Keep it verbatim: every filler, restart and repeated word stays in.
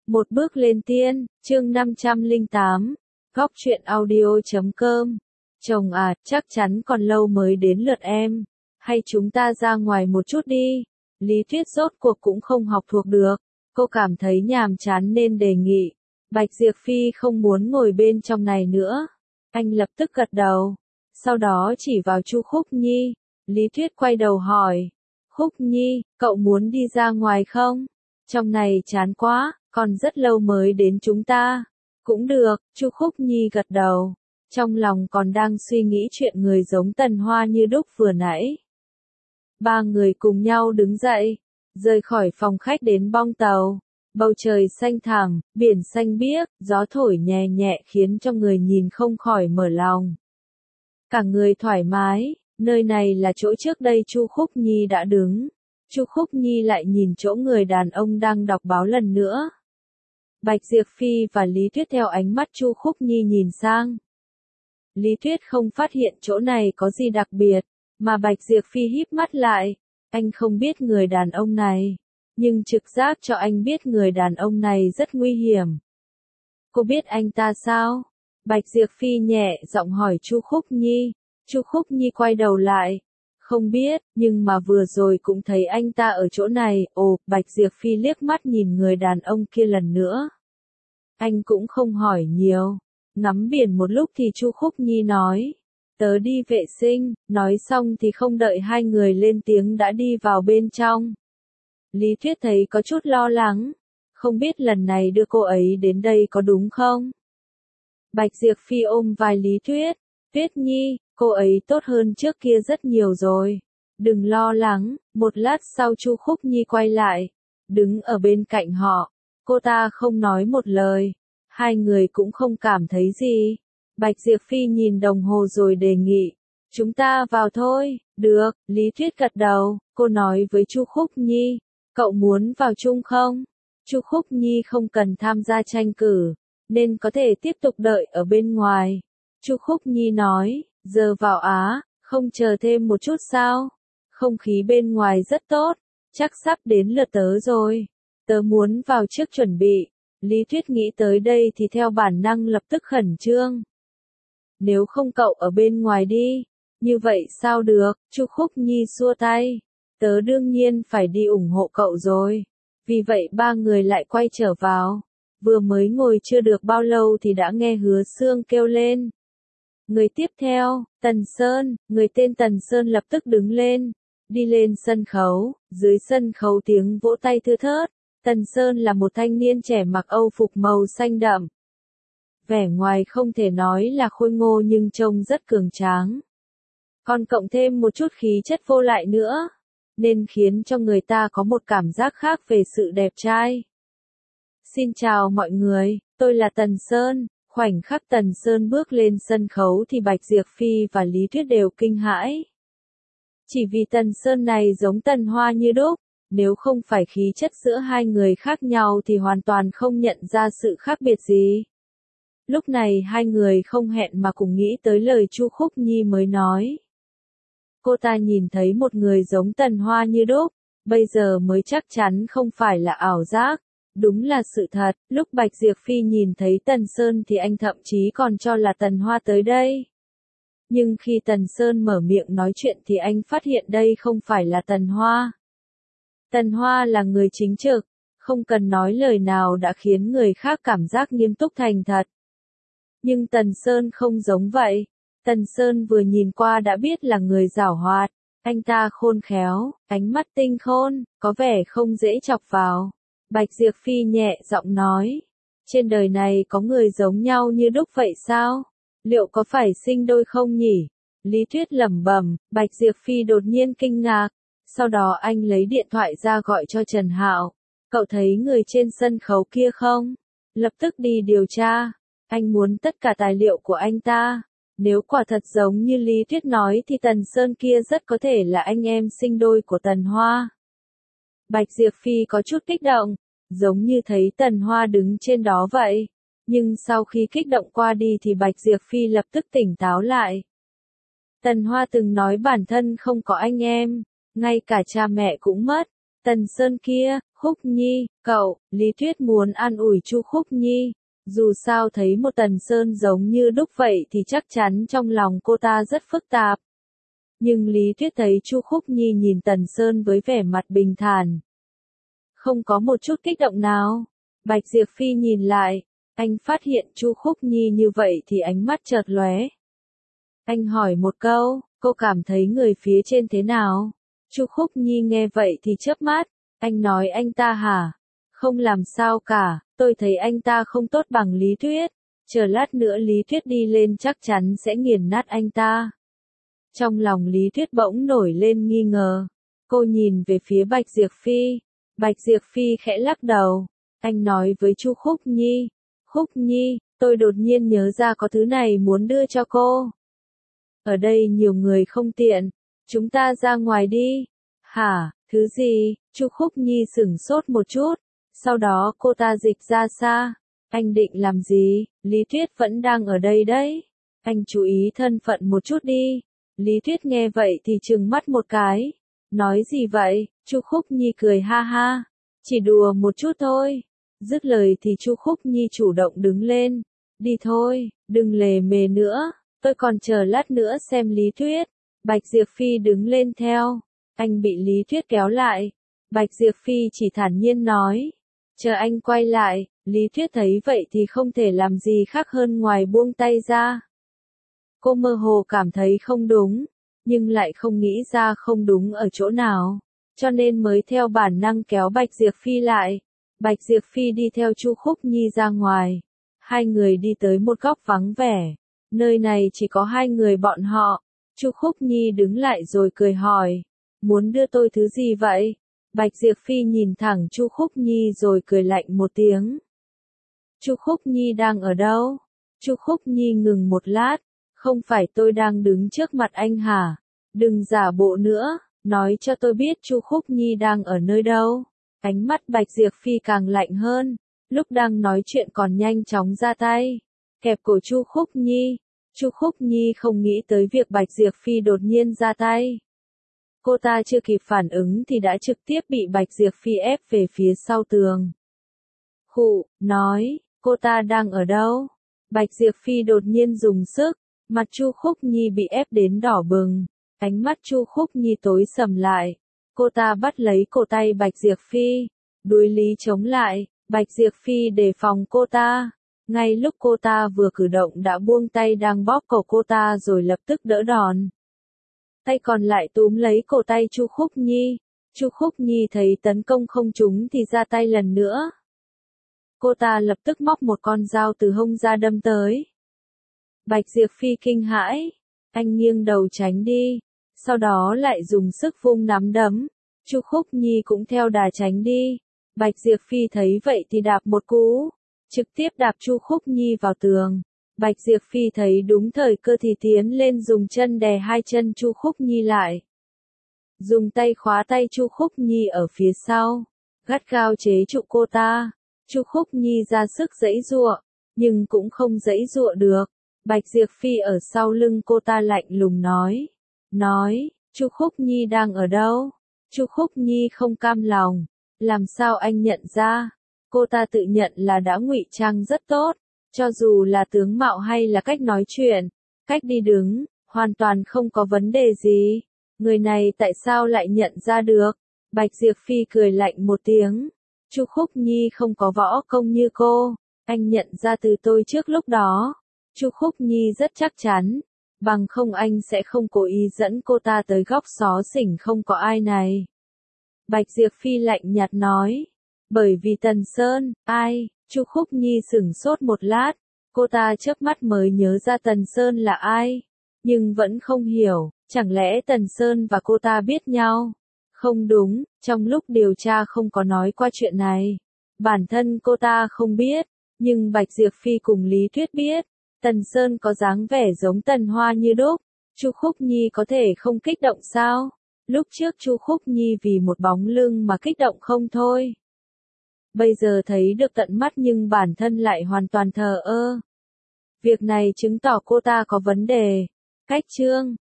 Một bước lên tiên, chương năm trăm lẻ tám, góc truyện audio chấm com. Chồng à, chắc chắn còn lâu mới đến lượt em. Hay chúng ta ra ngoài một chút đi. Lý Tuyết rốt cuộc cũng không học thuộc được. Cô cảm thấy nhàm chán nên đề nghị. Bạch Diệp Phi không muốn ngồi bên trong này nữa. Anh lập tức gật đầu. Sau đó chỉ vào Chu Khúc Nhi. Lý Tuyết quay đầu hỏi. Khúc Nhi, cậu muốn đi ra ngoài không? Trong này chán quá, còn rất lâu mới đến chúng ta. Cũng được, Chu Khúc Nhi gật đầu. Trong lòng còn đang suy nghĩ chuyện người giống Tần Hoa như đúc vừa nãy. Ba người cùng nhau đứng dậy, rời khỏi phòng khách đến bong tàu. Bầu trời xanh thẳm, biển xanh biếc, gió thổi nhẹ nhẹ khiến cho người nhìn không khỏi mở lòng. Cả người thoải mái, nơi này là chỗ trước đây Chu Khúc Nhi đã đứng. Chu Khúc Nhi lại nhìn chỗ người đàn ông đang đọc báo lần nữa. Bạch Diệp Phi và Lý Tuyết theo ánh mắt Chu Khúc Nhi nhìn sang. Lý Tuyết không phát hiện chỗ này có gì đặc biệt, mà Bạch Diệp Phi híp mắt lại. Anh không biết người đàn ông này, nhưng trực giác cho anh biết người đàn ông này rất nguy hiểm. Cô biết anh ta sao? Bạch Diệp Phi nhẹ giọng hỏi Chu Khúc Nhi. Chu Khúc Nhi quay đầu lại. Không biết, nhưng mà vừa rồi cũng thấy anh ta ở chỗ này. Ồ, Bạch Diệp Phi liếc mắt nhìn người đàn ông kia lần nữa. Anh cũng không hỏi nhiều. Ngắm biển một lúc thì Chu Khúc Nhi nói. Tớ đi vệ sinh, nói xong thì không đợi hai người lên tiếng đã đi vào bên trong. Lý Tuyết thấy có chút lo lắng. Không biết lần này đưa cô ấy đến đây có đúng không? Bạch Diệp Phi ôm vai Lý Tuyết. Tuyết Nhi, cô ấy tốt hơn trước kia rất nhiều rồi. Đừng lo lắng. Một lát sau Chu Khúc Nhi quay lại, đứng ở bên cạnh họ. Cô ta không nói một lời. Hai người cũng không cảm thấy gì. Bạch Diệp Phi nhìn đồng hồ rồi đề nghị. Chúng ta vào thôi. Được, Lý Tuyết gật đầu. Cô nói với Chu Khúc Nhi. Cậu muốn vào chung không? Chu Khúc Nhi không cần tham gia tranh cử, nên có thể tiếp tục đợi ở bên ngoài. Chu Khúc Nhi nói, giờ vào á, không chờ thêm một chút sao? Không khí bên ngoài rất tốt, chắc sắp đến lượt tớ rồi. Tớ muốn vào trước chuẩn bị. Lý Tuyết nghĩ tới đây thì theo bản năng lập tức khẩn trương. Nếu không cậu ở bên ngoài đi. Như vậy sao được? Chu Khúc Nhi xua tay. Tớ đương nhiên phải đi ủng hộ cậu rồi. Vì vậy ba người lại quay trở vào. Vừa mới ngồi chưa được bao lâu thì đã nghe Hứa Xương kêu lên. Người tiếp theo, Tần Sơn. Người tên Tần Sơn lập tức đứng lên, đi lên sân khấu. Dưới sân khấu tiếng vỗ tay thưa thớt. Tần Sơn là một thanh niên trẻ mặc âu phục màu xanh đậm. Vẻ ngoài không thể nói là khôi ngô nhưng trông rất cường tráng. Còn cộng thêm một chút khí chất vô lại nữa, nên khiến cho người ta có một cảm giác khác về sự đẹp trai. Xin chào mọi người, tôi là Tần Sơn. Khoảnh khắc Tần Sơn bước lên sân khấu thì Bạch Diệp Phi và Lý Tuyết đều kinh hãi. Chỉ vì Tần Sơn này giống Tần Hoa như đúc, nếu không phải khí chất giữa hai người khác nhau thì hoàn toàn không nhận ra sự khác biệt gì. Lúc này hai người không hẹn mà cùng nghĩ tới lời Chu Khúc Nhi mới nói. Cô ta nhìn thấy một người giống Tần Hoa như đúc, bây giờ mới chắc chắn không phải là ảo giác. Đúng là sự thật, lúc Bạch Diệp Phi nhìn thấy Tần Sơn thì anh thậm chí còn cho là Tần Hoa tới đây. Nhưng khi Tần Sơn mở miệng nói chuyện thì anh phát hiện đây không phải là Tần Hoa. Tần Hoa là người chính trực, không cần nói lời nào đã khiến người khác cảm giác nghiêm túc thành thật. Nhưng Tần Sơn không giống vậy. Tần Sơn vừa nhìn qua đã biết là người giảo hoạt. Anh ta khôn khéo, ánh mắt tinh khôn, có vẻ không dễ chọc vào. Bạch Diệp Phi nhẹ giọng nói. Trên đời này có người giống nhau như đúc vậy sao? Liệu có phải sinh đôi không nhỉ? Lý Tuyết lẩm bẩm. Bạch Diệp Phi đột nhiên kinh ngạc. Sau đó anh lấy điện thoại ra gọi cho Trần Hạo. Cậu thấy người trên sân khấu kia không? Lập tức đi điều tra. Anh muốn tất cả tài liệu của anh ta. Nếu quả thật giống như Lý Tuyết nói thì Tần Sơn kia rất có thể là anh em sinh đôi của Tần Hoa. Bạch Diệp Phi có chút kích động, giống như thấy Tần Hoa đứng trên đó vậy. Nhưng sau khi kích động qua đi thì Bạch Diệp Phi lập tức tỉnh táo lại. Tần Hoa từng nói bản thân không có anh em, ngay cả cha mẹ cũng mất. Tần Sơn kia, Khúc Nhi, cậu, Lý Tuyết muốn an ủi Chu Khúc Nhi. Dù sao thấy một Tần Sơn giống như đúc vậy thì chắc chắn trong lòng cô ta rất phức tạp. Nhưng Lý Tuyết thấy Chu Khúc Nhi nhìn Tần Sơn với vẻ mặt bình thản. Không có một chút kích động nào. Bạch Diệp Phi nhìn lại, anh phát hiện Chu Khúc Nhi như vậy thì ánh mắt chợt lóe. Anh hỏi một câu, cô cảm thấy người phía trên thế nào? Chu Khúc Nhi nghe vậy thì chớp mắt, anh nói anh ta hả? Không làm sao cả, tôi thấy anh ta không tốt bằng Lý Tuyết, chờ lát nữa Lý Tuyết đi lên chắc chắn sẽ nghiền nát anh ta. Trong lòng Lý Tuyết bỗng nổi lên nghi ngờ, cô nhìn về phía Bạch Diệp Phi, Bạch Diệp Phi khẽ lắc đầu, anh nói với Chu Khúc Nhi, Khúc Nhi, tôi đột nhiên nhớ ra có thứ này muốn đưa cho cô. Ở đây nhiều người không tiện, chúng ta ra ngoài đi. Hả, thứ gì? Chu Khúc Nhi sửng sốt một chút, sau đó cô ta dịch ra xa. Anh định làm gì? Lý Tuyết vẫn đang ở đây đấy. Anh chú ý thân phận một chút đi. Lý Tuyết nghe vậy thì trừng mắt một cái. Nói gì vậy? Chu Khúc Nhi cười ha ha. Chỉ đùa một chút thôi. Dứt lời thì Chu Khúc Nhi chủ động đứng lên. Đi thôi, đừng lề mề nữa. Tôi còn chờ lát nữa xem Lý Tuyết. Bạch Diệp Phi đứng lên theo. Anh bị Lý Tuyết kéo lại. Bạch Diệp Phi chỉ thản nhiên nói. Chờ anh quay lại. Lý Tuyết thấy vậy thì không thể làm gì khác hơn ngoài buông tay ra. Cô mơ hồ cảm thấy không đúng, nhưng lại không nghĩ ra không đúng ở chỗ nào, cho nên mới theo bản năng kéo Bạch Diệp Phi lại. Bạch Diệp Phi đi theo Chu Khúc Nhi ra ngoài. Hai người đi tới một góc vắng vẻ. Nơi này chỉ có hai người bọn họ. Chu Khúc Nhi đứng lại rồi cười hỏi. Muốn đưa tôi thứ gì vậy? Bạch Diệp Phi nhìn thẳng Chu Khúc Nhi rồi cười lạnh một tiếng. Chu Khúc Nhi đang ở đâu? Chu Khúc Nhi ngừng một lát. Không phải tôi đang đứng trước mặt anh hả? Đừng giả bộ nữa, nói cho tôi biết Chu Khúc Nhi đang ở nơi đâu. Ánh mắt Bạch Diệp Phi càng lạnh hơn, lúc đang nói chuyện còn nhanh chóng ra tay, kẹp cổ Chu Khúc Nhi. Chu Khúc Nhi không nghĩ tới việc Bạch Diệp Phi đột nhiên ra tay. Cô ta chưa kịp phản ứng thì đã trực tiếp bị Bạch Diệp Phi ép về phía sau tường. Khụ, nói, cô ta đang ở đâu? Bạch Diệp Phi đột nhiên dùng sức, mặt Chu Khúc Nhi bị ép đến đỏ bừng, ánh mắt Chu Khúc Nhi tối sầm lại. Cô ta bắt lấy cổ tay Bạch Diệp Phi, đuối lý chống lại, Bạch Diệp Phi đề phòng cô ta. Ngay lúc cô ta vừa cử động đã buông tay đang bóp cổ cô ta rồi lập tức đỡ đòn. Tay còn lại túm lấy cổ tay Chu Khúc Nhi. Chu Khúc Nhi thấy tấn công không trúng thì ra tay lần nữa. Cô ta lập tức móc một con dao từ hông ra đâm tới. Bạch Diệp Phi kinh hãi, anh nghiêng đầu tránh đi, sau đó lại dùng sức vung nắm đấm. Chu Khúc Nhi cũng theo đà tránh đi. Bạch Diệp Phi thấy vậy thì đạp một cú, trực tiếp đạp Chu Khúc Nhi vào tường. Bạch Diệp Phi thấy đúng thời cơ thì tiến lên dùng chân đè hai chân Chu Khúc Nhi lại. Dùng tay khóa tay Chu Khúc Nhi ở phía sau, gắt gao chế trụ cô ta. Chu Khúc Nhi ra sức giãy giụa, nhưng cũng không giãy giụa được. Bạch Diệp Phi ở sau lưng cô ta lạnh lùng nói. Nói, Chu Khúc Nhi đang ở đâu? Chu Khúc Nhi không cam lòng. Làm sao anh nhận ra? Cô ta tự nhận là đã ngụy trang rất tốt. Cho dù là tướng mạo hay là cách nói chuyện, cách đi đứng, hoàn toàn không có vấn đề gì. Người này tại sao lại nhận ra được? Bạch Diệp Phi cười lạnh một tiếng. Chu Khúc Nhi không có võ công như cô. Anh nhận ra từ tôi trước lúc đó. Chu Khúc Nhi rất chắc chắn. Bằng không anh sẽ không cố ý dẫn cô ta tới góc xó xỉnh không có ai này. Bạch Diệp Phi lạnh nhạt nói. Bởi vì Tần Sơn, ai? Chu Khúc Nhi sửng sốt một lát. Cô ta chớp mắt mới nhớ ra Tần Sơn là ai. Nhưng vẫn không hiểu, chẳng lẽ Tần Sơn và cô ta biết nhau? Không đúng, trong lúc điều tra không có nói qua chuyện này. Bản thân cô ta không biết, nhưng Bạch Diệp Phi cùng Lý Tuyết biết. Tần Sơn có dáng vẻ giống Tần Hoa như đúc. Chu Khúc Nhi có thể không kích động sao? Lúc trước Chu Khúc Nhi vì một bóng lưng mà kích động không thôi. Bây giờ thấy được tận mắt nhưng bản thân lại hoàn toàn thờ ơ. Việc này chứng tỏ cô ta có vấn đề. Cách chương